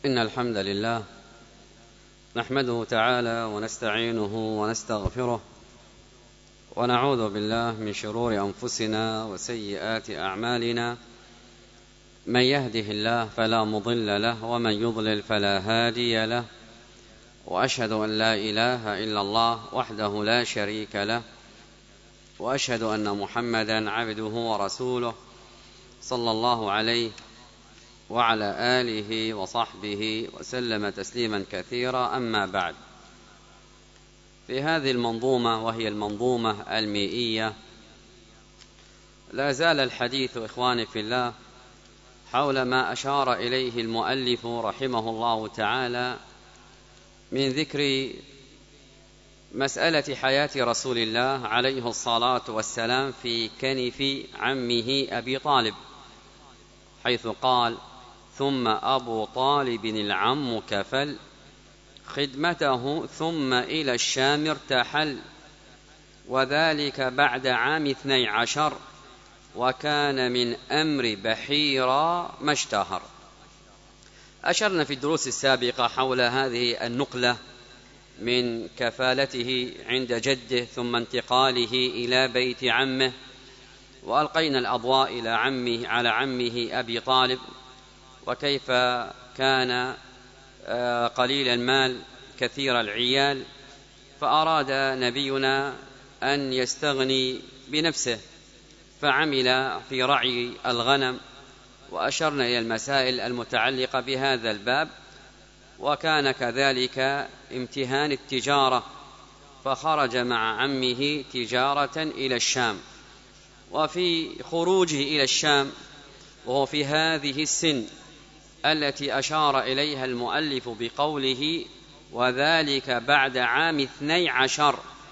إن الحمد لله نحمده تعالى ونستعينه ونستغفره ونعوذ بالله من شرور أنفسنا وسيئات أعمالنا. من يهده الله فلا مضل له ومن يضلل فلا هادي له، وأشهد أن لا إله إلا الله وحده لا شريك له، وأشهد أن محمدا عبده ورسوله صلى الله عليه وعلى آله وصحبه وسلم تسليما كثيرا. أما بعد، في هذه المنظومة وهي المنظومة المئية لا زال الحديث إخواني في الله حول ما أشار إليه المؤلف رحمه الله تعالى من ذكر مسألة حياة رسول الله عليه الصلاة والسلام في كنف عمه أبي طالب، حيث قال: ثم أبو طالب العم كفل خدمته ثم إلى الشام ارتحل، وذلك بعد عام 12، وكان من أمر بحيرا ما اشتهر. أشرنا في الدروس السابقة حول هذه النقلة من كفالته عند جده ثم انتقاله إلى بيت عمه، وألقينا الأضواء على عمه أبي طالب، وكيف كان قليل المال كثير العيال، فأراد نبينا أن يستغني بنفسه فعمل في رعي الغنم، وأشرنا إلى المسائل المتعلقة بهذا الباب. وكان كذلك امتهان التجارة، فخرج مع عمه تجارة إلى الشام. وفي خروجه إلى الشام وهو في هذه السن التي أشار إليها المؤلف بقوله: وذلك بعد عام 12،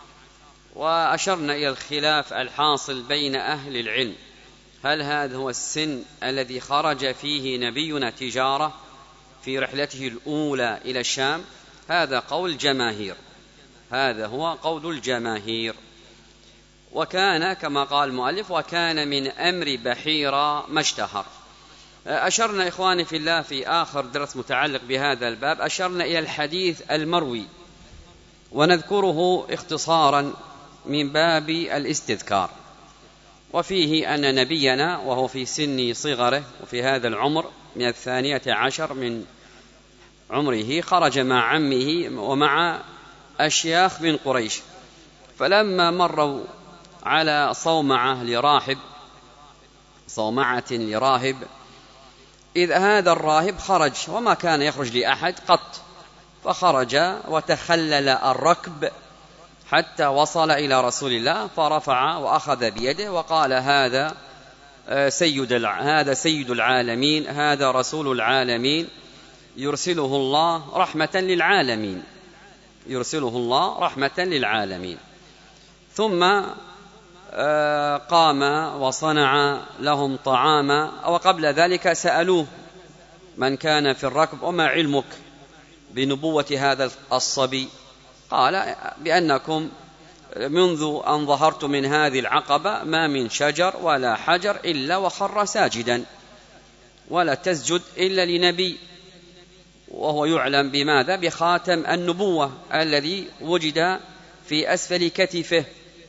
وأشرنا إلى الخلاف الحاصل بين أهل العلم، هل هذا هو السن الذي خرج فيه نبينا تجارة في رحلته الأولى إلى الشام؟ هذا قول جماهير، هذا هو قول الجماهير. وكان كما قال المؤلف: وكان من أمر بحيرا ما اشتهر. أشرنا إخواني في الله في آخر درس متعلق بهذا الباب، أشرنا إلى الحديث المروي، ونذكره اختصارا من باب الاستذكار. وفيه أن نبينا وهو في سن صغره وفي هذا العمر من 12 من عمره خرج مع عمه ومع أشياخ من قريش، فلما مروا على صومعة لراهب، إذ هذا الراهب خرج وما كان يخرج لأحد قط، فخرج وتخلل الركب حتى وصل إلى رسول الله، فرفع وأخذ بيده وقال: هذا سيد العالمين، هذا رسول العالمين، يرسله الله رحمة للعالمين. ثم قام وصنع لهم طعاما، وقبل ذلك سألوه من كان في الركب: وما علمك بنبوة هذا الصبي؟ قال: بأنكم منذ أن ظهرت من هذه العقبة ما من شجر ولا حجر إلا وخر ساجدا، ولا تسجد إلا لنبي. وهو يعلم بماذا؟ بخاتم النبوة الذي وجد في أسفل كتفه.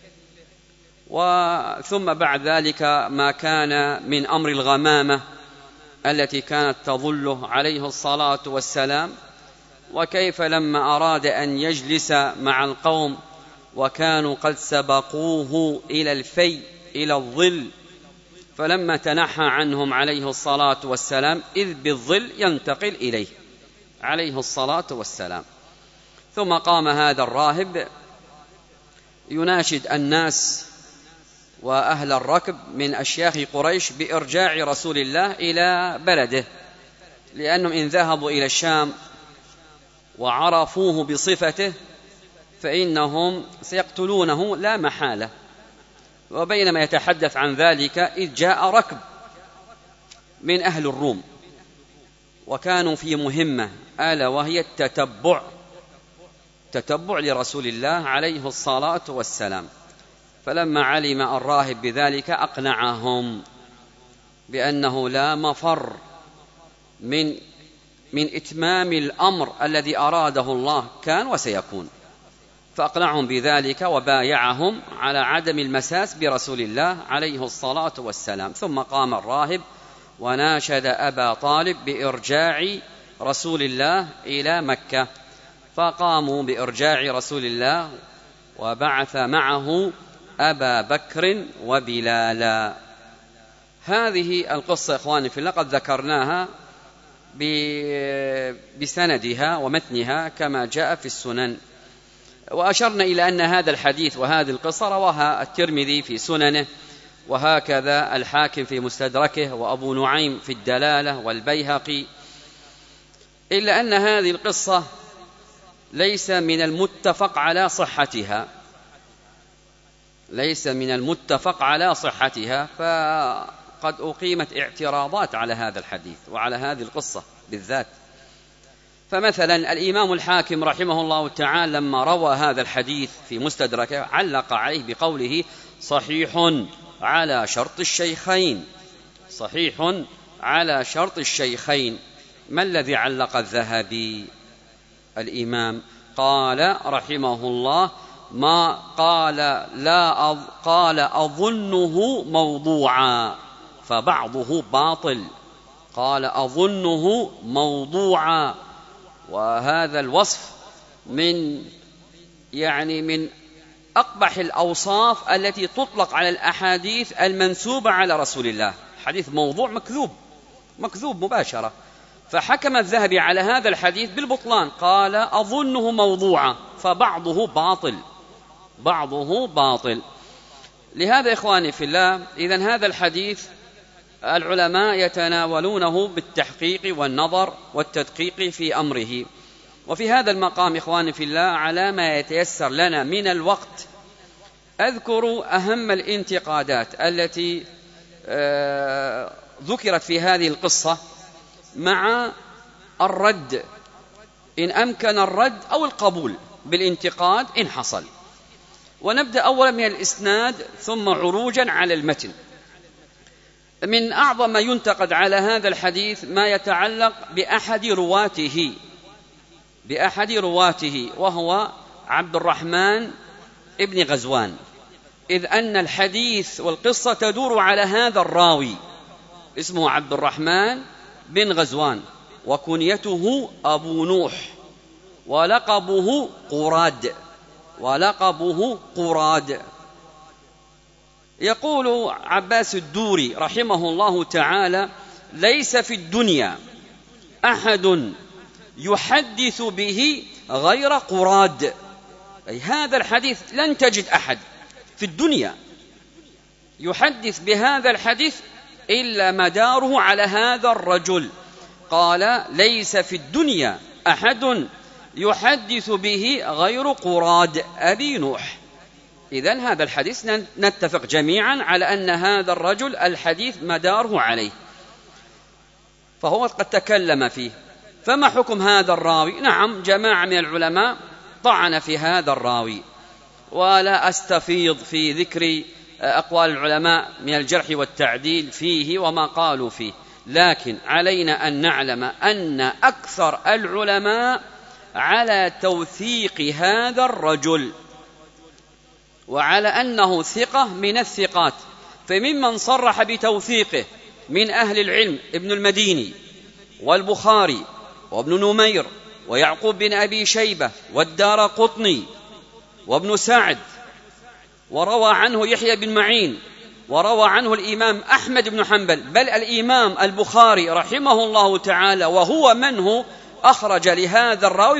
ثم بعد ذلك ما كان من أمر الغمامة التي كانت تظله عليه الصلاة والسلام، وكيف لما أراد أن يجلس مع القوم وكانوا قد سبقوه إلى الفي إلى الظل، فلما تنحى عنهم عليه الصلاة والسلام إذ بالظل ينتقل إليه عليه الصلاة والسلام. ثم قام هذا الراهب يناشد الناس وأهل الركب من أشياخ قريش بإرجاع رسول الله إلى بلده، لأنهم إن ذهبوا إلى الشام وعرفوه بصفته فإنهم سيقتلونه لا محالة. وبينما يتحدث عن ذلك إذ جاء ركب من أهل الروم، وكانوا في مهمة ألا وهي التتبع لرسول الله عليه الصلاة والسلام. فلما علم الراهب بذلك أقنعهم بأنه لا مفر من من إتمام الأمر الذي أراده الله كان وسيكون، فأقنعهم بذلك وبايعهم على عدم المساس برسول الله عليه الصلاة والسلام. ثم قام الراهب وناشد أبا طالب بإرجاع رسول الله إلى مكة، فقاموا بإرجاع رسول الله وبعث معه أبا بكر وبلالا. هذه القصة إخواني في الله قد ذكرناها بسندها ومتنها كما جاء في السنن، وأشرنا إلى أن هذا الحديث وهذه القصة رواها الترمذي في سننه، وهكذا الحاكم في مستدركه، وأبو نعيم في الدلالة، والبيهقي، إلا أن هذه القصة ليس من المتفق على صحتها، فقد أقيمت اعتراضات على هذا الحديث وعلى هذه القصة بالذات. فمثلا الإمام الحاكم رحمه الله تعالى لما روى هذا الحديث في مستدركه علق عليه بقوله صحيح على شرط الشيخين، صحيح على شرط الشيخين. ما الذي علق الذهبي الإمام؟ قال رحمه الله ما قال أظنه موضوعا فبعضه باطل، قال أظنه موضوعا، وهذا الوصف من أقبح الأوصاف التي تطلق على الأحاديث المنسوبة على رسول الله. حديث موضوع مكذوب مباشرة، فحكم الذهبي على هذا الحديث بالبطلان، قال أظنه موضوعا فبعضه باطل. لهذا إخواني في الله، إذن هذا الحديث العلماء يتناولونه بالتحقيق والنظر والتدقيق في أمره. وفي هذا المقام إخواني في الله على ما يتيسر لنا من الوقت أذكر أهم الانتقادات التي ذكرت في هذه القصة مع الرد إن أمكن الرد أو القبول بالانتقاد إن حصل. ونبدأ أولا من الإسناد ثم عروجا على المتن. من أعظم ما ينتقد على هذا الحديث ما يتعلق بأحد رواته وهو عبد الرحمن ابن غزوان، إذ أن الحديث والقصة تدور على هذا الراوي اسمه عبد الرحمن بن غزوان، وكنيته أبو نوح، ولقبه قراد. يقول عباس الدوري رحمه الله تعالى ليس في الدنيا أحد يحدث به غير قراد، أي هذا الحديث لن تجد أحد في الدنيا يحدث بهذا الحديث إلا مداره على هذا الرجل. قال ليس في الدنيا أحد يحدث به غير قراد أبي نوح. إذن هذا الحديث نتفق جميعا على أن هذا الرجل الحديث مداره عليه، فهو قد تكلم فيه. فما حكم هذا الراوي؟ نعم، جماعة من العلماء طعن في هذا الراوي، ولا أستفيض في ذكر أقوال العلماء من الجرح والتعديل فيه وما قالوا فيه، لكن علينا أن نعلم أن أكثر العلماء على توثيق هذا الرجل وعلى أنه ثقة من الثقات. فممن صرح بتوثيقه من أهل العلم ابن المديني والبخاري وابن نمير ويعقوب بن أبي شيبة والدارقطني وابن سعد، وروى عنه يحيى بن معين، وروى عنه الإمام أحمد بن حنبل، بل الإمام البخاري رحمه الله تعالى وهو منه أخرج لهذا الراوي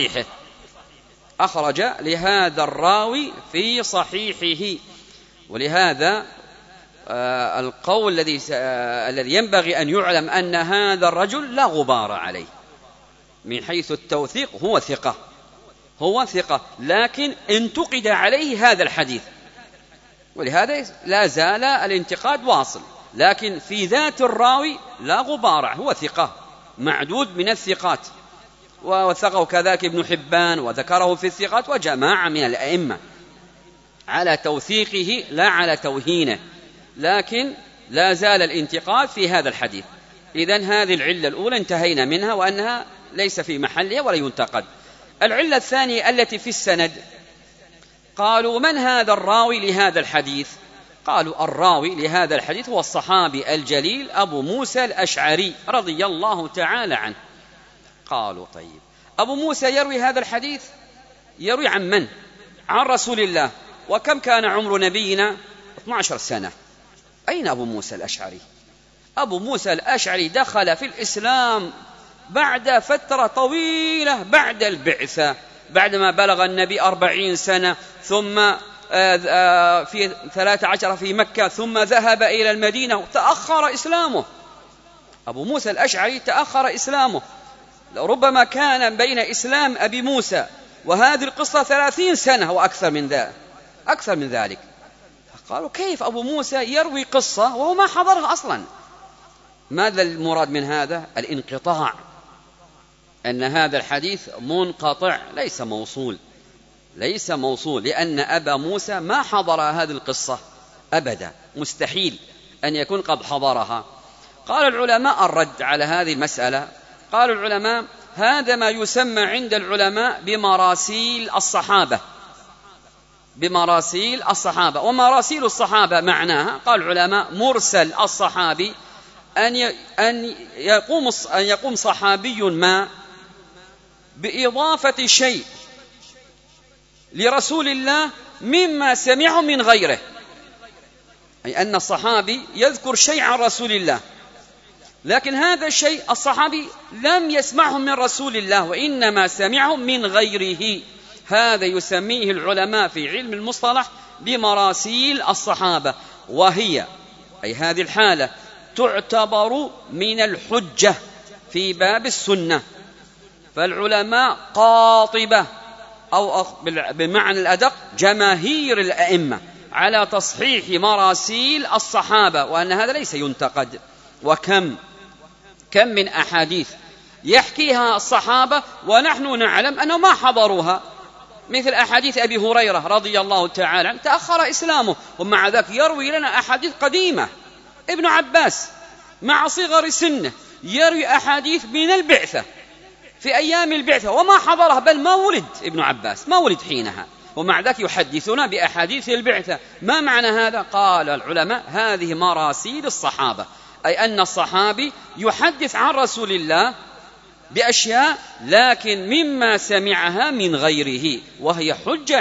في صحيحه. ولهذا القول الذي ينبغي أن يعلم أن هذا الرجل لا غبار عليه من حيث التوثيق، هو ثقة، لكن انتقد عليه هذا الحديث، ولهذا لا زال الانتقاد واصل، لكن في ذات الراوي لا غبار، هو ثقة معدود من الثقات، ووثقه كذلك ابن حبان وذكره في الثقات وجماعة من الأئمة على توثيقه لا على توهينه، لكن لا زال الانتقاد في هذا الحديث. إذن هذه العلة الأولى انتهينا منها وأنها ليس في محلها ولا ينتقد. العلة الثانية التي في السند، قالوا من هذا الراوي لهذا الحديث؟ قالوا الراوي لهذا الحديث هو الصحابي الجليل أبو موسى الأشعري رضي الله تعالى عنه. قالوا طيب، أبو موسى يروي هذا الحديث، يروي عن من؟ عن رسول الله. وكم كان عمر نبينا؟ 12 سنة. أين أبو موسى الأشعري؟ أبو موسى الأشعري دخل في الإسلام بعد فترة طويلة بعد البعثة، بعدما بلغ النبي 40 سنة، ثم في 13 في مكة، ثم ذهب إلى المدينة. تأخر إسلامه، أبو موسى الأشعري تأخر إسلامه، ربما كان بين إسلام أبي موسى وهذه القصة 30 سنة وأكثر من ذلك. قالوا كيف أبو موسى يروي قصة وهو ما حضرها أصلا؟ ماذا المراد من هذا؟ الانقطاع، أن هذا الحديث منقطع ليس موصول، لأن أبا موسى ما حضر هذه القصة أبدا، مستحيل أن يكون قد حضرها. قال العلماء الرد على هذه المسألة، قال العلماء هذا ما يسمى عند العلماء بمراسيل الصحابة. ومراسيل الصحابة معناها، قال العلماء مرسل الصحابي أن يقوم صحابي ما بإضافة شيء لرسول الله مما سمعه من غيره، أي أن الصحابي يذكر شيء عن رسول الله، لكن هذا الشيء الصحابي لم يسمعه من رسول الله وإنما سمعه من غيره. هذا يسميه العلماء في علم المصطلح بمراسيل الصحابة، وهي أي هذه الحالة تعتبر من الحجة في باب السنة. فالعلماء قاطبة أو بمعنى الأدق جماهير الأئمة على تصحيح مراسيل الصحابة، وأن هذا ليس ينتقد. وكم من أحاديث يحكيها الصحابة ونحن نعلم أنهم ما حضروها، مثل أحاديث أبي هريرة رضي الله تعالى عنه تأخر إسلامه ومع ذلك يروي لنا أحاديث قديمة. ابن عباس مع صغر سنه يروي أحاديث من البعثة في أيام البعثة وما حضرها، بل ما ولد ابن عباس، ما ولد حينها، ومع ذلك يحدثنا بأحاديث البعثة. ما معنى هذا؟ قال العلماء هذه مراسيل الصحابة، أي أن الصحابي يحدث عن رسول الله بأشياء لكن مما سمعها من غيره، وهي حجة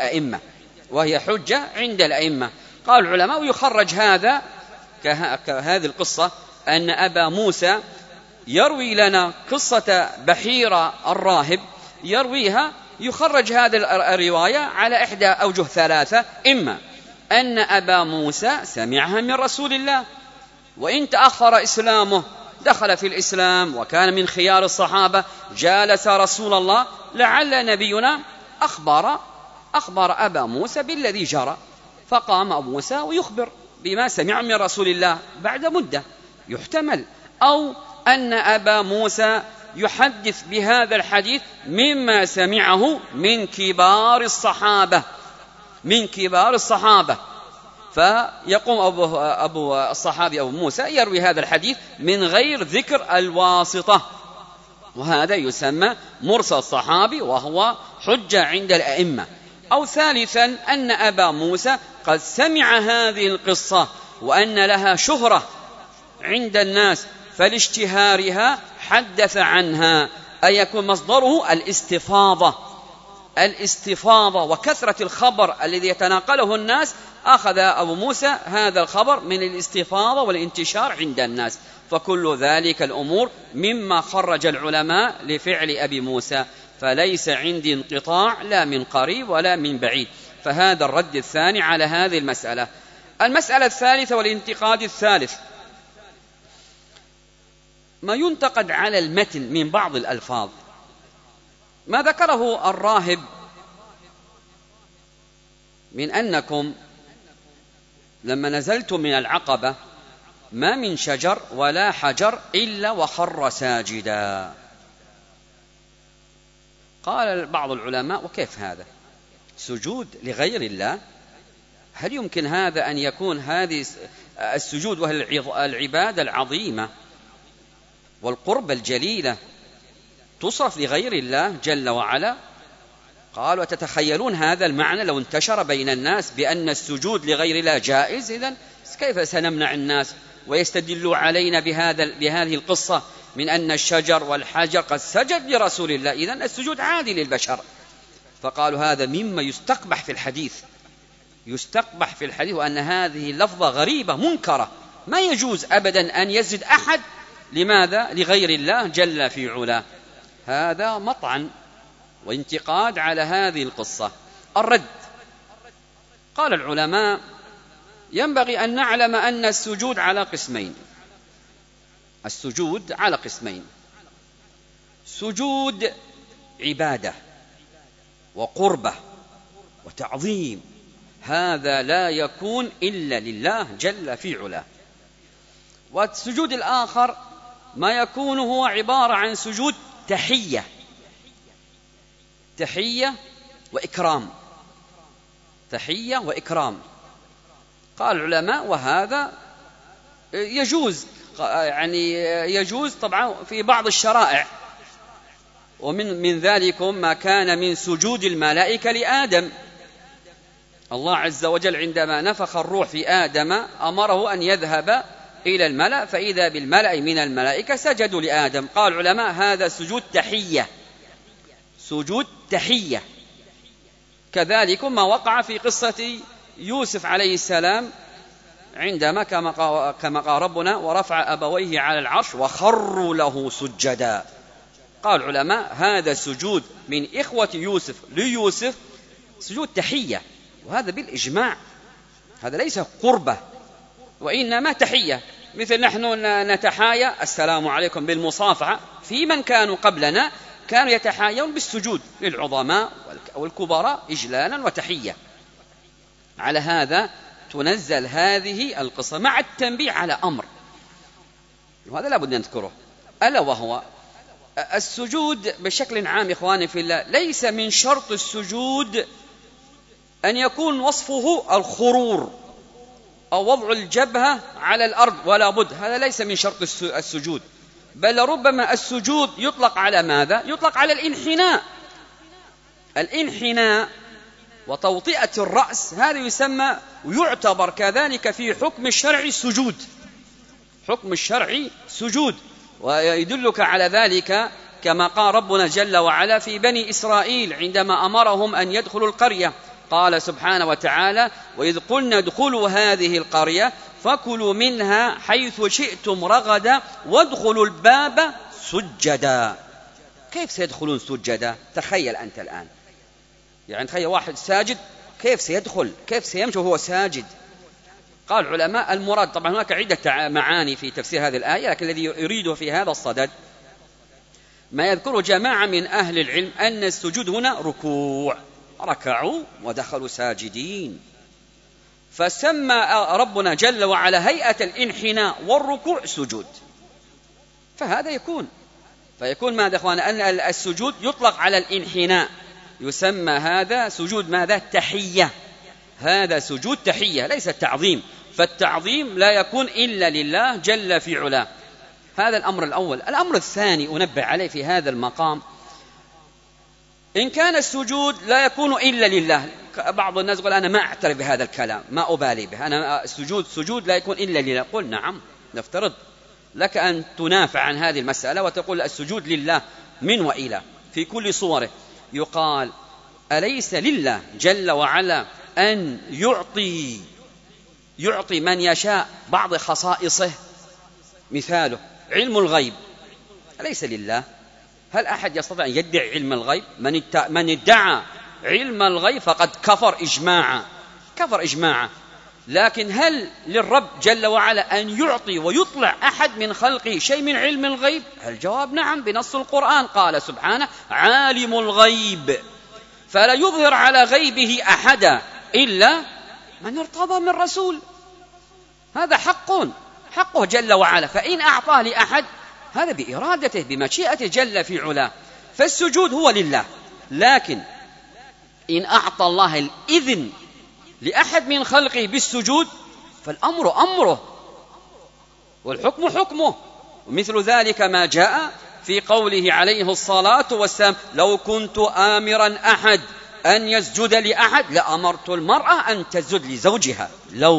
عند الأئمة. قال العلماء ويخرج هذا كهذه القصة أن أبا موسى يروي لنا قصة بحيرة الراهب، يرويها يخرج هذه الرواية على إحدى أوجه ثلاثة: إما أن أبا موسى سمعها من رسول الله وإن تأخر إسلامه دخل في الإسلام وكان من خيار الصحابة، جالس رسول الله، لعل نبينا أخبر أبا موسى بالذي جرى، فقام أبو موسى ويخبر بما سمع من رسول الله بعد مدة يحتمل، أو أن أبا موسى يحدث بهذا الحديث مما سمعه من كبار الصحابة، فيقوم الصحابي أبو موسى يروي هذا الحديث من غير ذكر الواسطة، وهذا يسمى مرسل الصحابي وهو حجة عند الأئمة. أو ثالثا أن أبا موسى قد سمع هذه القصة وأن لها شهرة عند الناس فلاشتهارها حدث عنها، أي يكون مصدره الاستفاضة وكثرة الخبر الذي يتناقله الناس. أخذ أبو موسى هذا الخبر من الاستفاضة والانتشار عند الناس، فكل ذلك الأمور مما خرج العلماء لفعل أبي موسى، فليس عندي انقطاع لا من قريب ولا من بعيد. فهذا الرد الثاني على هذه المسألة. المسألة الثالثة والانتقاد الثالث، ما ينتقد على المتن من بعض الألفاظ. ما ذكره الراهب من أنكم لما نزلتم من العقبة ما من شجر ولا حجر إلا وخر ساجدا. قال بعض العلماء وكيف هذا؟ سجود لغير الله؟ هل يمكن هذا أن يكون هذه السجود وهي العبادة العظيمة والقربة الجليلة تصرف لغير الله جل وعلا. قال: وتتخيلون هذا المعنى لو انتشر بين الناس بأن السجود لغير الله جائز، إذن كيف سنمنع الناس ويستدلوا علينا بهذه القصة من أن الشجر والحجر قد سجد لرسول الله، إذن السجود عادي للبشر. فقالوا هذا مما يستقبح في الحديث، يستقبح في الحديث، وأن هذه لفظة غريبة منكرة، ما يجوز أبدا أن يسجد أحد. لماذا؟ لغير الله جل في علاه. هذا مطعن وانتقاد على هذه القصة. الرد: قال العلماء: ينبغي أن نعلم أن السجود على قسمين. السجود على قسمين: سجود عبادة وقربة وتعظيم، هذا لا يكون إلا لله جل في علاه. والسجود الآخر ما يكون هو عبارة عن سجود تحية، تحية وإكرام، تحية وإكرام. قال العلماء: وهذا يجوز، يعني يجوز طبعا في بعض الشرائع، ومن ذلكم ما كان من سجود الملائكة لآدم. الله عز وجل عندما نفخ الروح في آدم أمره أن يذهب إلى الملأ، فإذا بالملأ من الملائكة سجدوا لآدم. قال العلماء: هذا سجود تحية، سجود تحية. كذلك ما وقع في قصة يوسف عليه السلام عندما كما قال ربنا: ورفع أبويه على العرش وخروا له سجدا. قال العلماء: هذا سجود من إخوة يوسف ليوسف سجود تحية، وهذا بالإجماع، هذا ليس قربة وإنما تحية. مثل نحن نتحايا السلام عليكم بالمصافحة، في من كانوا قبلنا كانوا يتحايون بالسجود للعظماء والكبراء إجلالا وتحية. على هذا تنزل هذه القصة مع التنبيه على أمر، وهذا لابد أن نذكره، ألا وهو السجود بشكل عام. إخواني في الله، ليس من شرط السجود أن يكون وصفه الخرور أو وضع الجبهة على الأرض، ولا بد، هذا ليس من شرط السجود، بل ربما السجود يطلق على ماذا؟ يطلق على الانحناء. الانحناء وتوطئة الرأس هذا يسمى ويعتبر كذلك في حكم الشرع سجود، حكم الشرعي سجود. ويدلك على ذلك كما قال ربنا جل وعلا في بني إسرائيل عندما أمرهم أن يدخلوا القرية، قال سبحانه وتعالى: وإذ قلنا ادخلوا هذه القرية فكلوا منها حيث شئتم رغدا وادخلوا الباب سجدا. كيف سيدخلون سجدا؟ تخيل أنت الآن، يعني تخيل واحد ساجد كيف سيدخل، كيف سيمشي وهو ساجد؟ قال العلماء: المراد، طبعا هناك عدة معاني في تفسير هذه الآية، لكن الذي يريده في هذا الصدد ما يذكره جماعة من أهل العلم أن السجود هنا ركوع، ركعوا ودخلوا ساجدين، فسمى ربنا جل وعلا هيئة الانحناء والركوع سجود. فهذا فيكون ماذا إخوانا؟ أن السجود يطلق على الانحناء، يسمى هذا سجود ماذا؟ تحية. هذا سجود تحية ليس تعظيم، فالتعظيم لا يكون إلا لله جل في علاه. هذا الأمر الأول. الأمر الثاني أنبه عليه في هذا المقام: إن كان السجود لا يكون إلا لله، بعض الناس يقول: أنا ما أعترف بهذا الكلام، ما أبالي به، أنا سجود لا يكون إلا لله. قل نعم، نفترض لك أن تنافع عن هذه المسألة وتقول السجود لله من وإلى في كل صوره. يقال: أليس لله جل وعلا أن يعطي من يشاء بعض خصائصه؟ مثاله علم الغيب، أليس لله؟ هل أحد يستطيع أن يدعي علم الغيب؟ من ادعى علم الغيب فقد كفر إجماعا. لكن هل للرب جل وعلا أن يعطي ويطلع أحد من خلقه شيء من علم الغيب؟ الجواب نعم، بنص القرآن. قال سبحانه: عالم الغيب فلا يظهر على غيبه أحدا إلا من ارتضى من رسول. هذا حقه جل وعلا، فإن أعطاه لأحد هذا بإرادته بمشيئته جل في علاه. فالسجود هو لله، لكن إن أعطى الله الإذن لأحد من خلقه بالسجود فالأمر أمره والحكم حكمه، ومثل ذلك ما جاء في قوله عليه الصلاة والسلام: لو كنت آمرا أحد أن يسجد لأحد لأمرت المرأة أن تسجد لزوجها.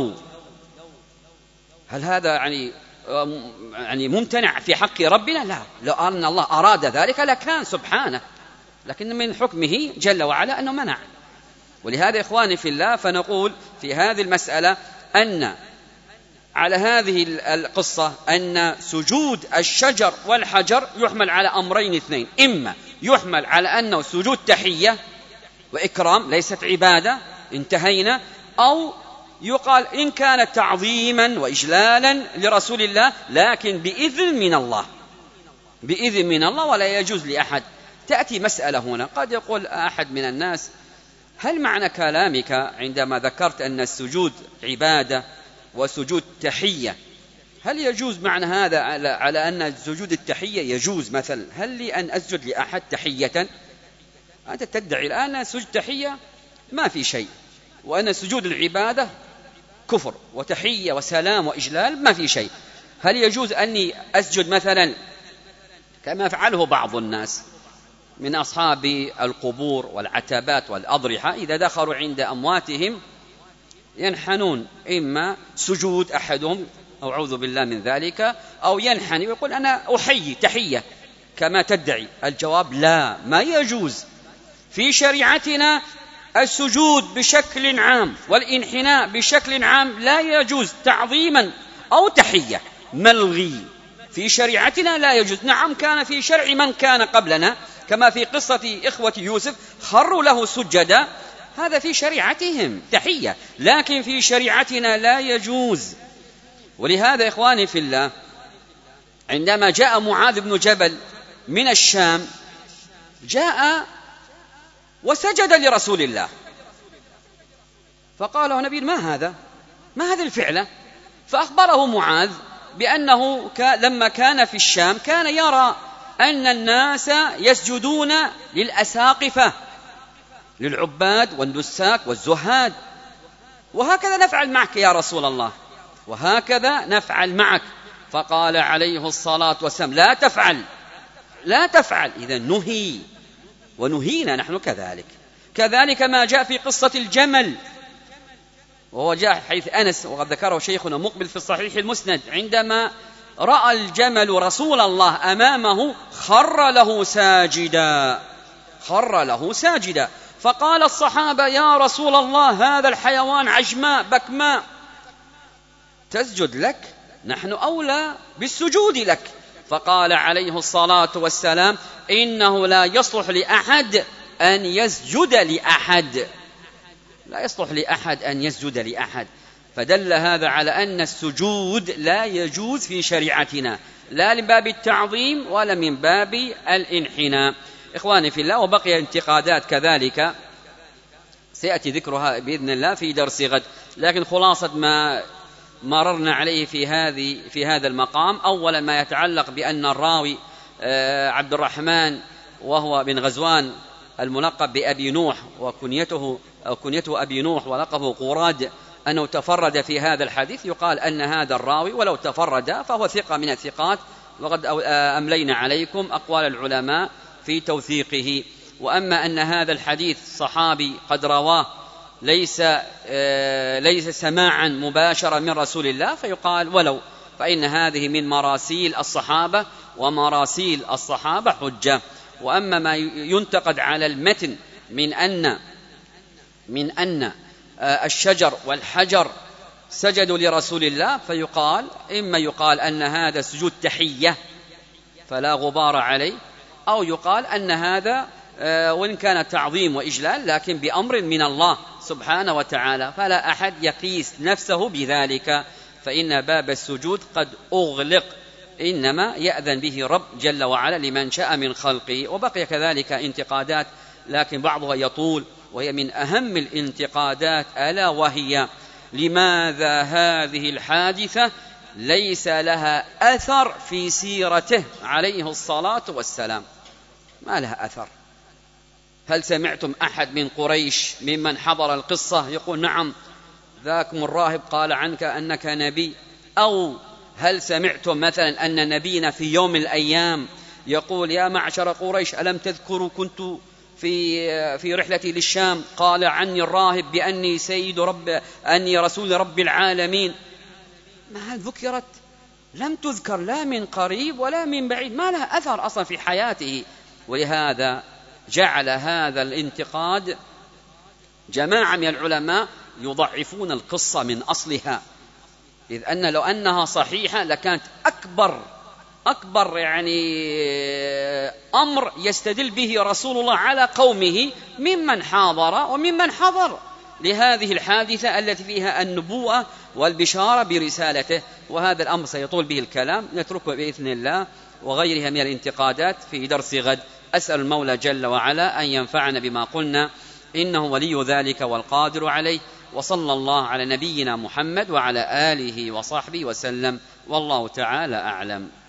هل هذا يعني ممتنع في حق ربنا؟ لا، لو أن الله أراد ذلك لكان سبحانه، لكن من حكمه جل وعلا أنه منع. ولهذا إخواني في الله، فنقول في هذه المسألة أن على هذه القصة أن سجود الشجر والحجر يحمل على أمرين اثنين: إما يحمل على أنه سجود تحية وإكرام ليست عبادة انتهينا، أو يقال إن كان تعظيما وإجلالا لرسول الله لكن بإذن من الله ولا يجوز لأحد. تأتي مسألة هنا، قد يقول أحد من الناس: هل معنى كلامك عندما ذكرت أن السجود عبادة وسجود تحية، هل يجوز معنى هذا على أن سجود التحية يجوز؟ مثلا هل لي أن أسجد لأحد تحية؟ أنت تدعي الآن أن سجود تحية ما في شيء، وأن سجود العبادة كفر وتحية وسلام وإجلال ما في شيء. هل يجوز أني أسجد مثلا كما فعله بعض الناس من أصحاب القبور والعتبات والأضرحة، إذا دخلوا عند أمواتهم ينحنون، إما سجود أحدهم أو أعوذ بالله من ذلك، أو ينحني ويقول أنا أحيي تحية كما تدعي؟ الجواب: لا، ما يجوز. في شريعتنا السجود بشكل عام والانحناء بشكل عام لا يجوز تعظيما أو تحية، ملغي في شريعتنا لا يجوز. نعم، كان في شرع من كان قبلنا، كما في قصة إخوة يوسف خروا له سجدا، هذا في شريعتهم تحية، لكن في شريعتنا لا يجوز. ولهذا إخواني في الله، عندما جاء معاذ بن جبل من الشام جاء وسجد لرسول الله، فقال له نبي: ما هذه الفعلة؟ فأخبره معاذ بأنه لما كان في الشام كان يرى أن الناس يسجدون للأساقفة، للعباد والنساك والزهاد، وهكذا نفعل معك يا رسول الله، وهكذا نفعل معك. فقال عليه الصلاة والسلام: لا تفعل. إذا نهي، ونهينا نحن كذلك ما جاء في قصة الجمل، وهو جاء حيث أنس وقد ذكره شيخنا مقبل في الصحيح المسند، عندما رأى الجمل رسول الله أمامه خر له ساجدا، فقال الصحابة: يا رسول الله، هذا الحيوان عجماء بكماء، تسجد لك؟ نحن أولى بالسجود لك. فقال عليه الصلاة والسلام: إنه لا يصلح لأحد أن يسجد لأحد، لا يصلح لأحد أن يسجد لأحد. فدل هذا على أن السجود لا يجوز في شريعتنا، لا من باب التعظيم ولا من باب الانحناء. إخواني في الله، وبقي انتقادات كذلك سيأتي ذكرها بإذن الله في درس غد، لكن خلاصة ما مررنا عليه في هذا المقام: أولا ما يتعلق بأن الراوي عبد الرحمن وهو بن غزوان الملقب بأبي نوح، وكنيته أبي نوح ولقبه قراد، أنه تفرد في هذا الحديث. يقال أن هذا الراوي ولو تفرد فهو ثقة من الثقات، وقد أملينا عليكم أقوال العلماء في توثيقه. وأما أن هذا الحديث صحابي قد رواه ليس سماعا مباشرا من رسول الله، فيقال ولو، فإن هذه من مراسيل الصحابة، ومراسيل الصحابة حجة. وأما ما ينتقد على المتن من أن الشجر والحجر سجدوا لرسول الله، فيقال إما يقال أن هذا سجود تحية فلا غبار عليه، أو يقال أن هذا وإن كان تعظيم وإجلال لكن بأمر من الله سبحانه وتعالى، فلا أحد يقيس نفسه بذلك، فإن باب السجود قد أغلق، إنما يأذن به رب جل وعلا لمن شاء من خلقه. وبقي كذلك انتقادات لكن بعضها يطول، وهي من أهم الانتقادات، ألا وهي: لماذا هذه الحادثة ليس لها أثر في سيرته عليه الصلاة والسلام؟ ما لها أثر؟ هل سمعتم أحد من قريش ممن حضر القصة يقول: نعم ذاكم الراهب قال عنك أنك نبي، أو هل سمعتم مثلا أن نبينا في يوم من الأيام يقول يا معشر قريش ألم تذكروا كنت في رحلتي للشام قال عني الراهب أني رسول رب العالمين؟ ما ذكرت، لم تذكر لا من قريب ولا من بعيد، ما لها أثر أصلا في حياته. ولهذا جعل هذا الانتقاد جماعة من العلماء يضعفون القصة من أصلها، إذ أن لو أنها صحيحة لكانت أكبر أمر يستدل به رسول الله على قومه ممن حاضر وممن حضر لهذه الحادثة التي فيها النبوة والبشارة برسالته. وهذا الأمر سيطول به الكلام، نتركه بإذن الله وغيرها من الانتقادات في درس غد. أسأل المولى جل وعلا أن ينفعنا بما قلنا، إنه ولي ذلك والقادر عليه. وصلى الله على نبينا محمد وعلى آله وصحبه وسلم، والله تعالى أعلم.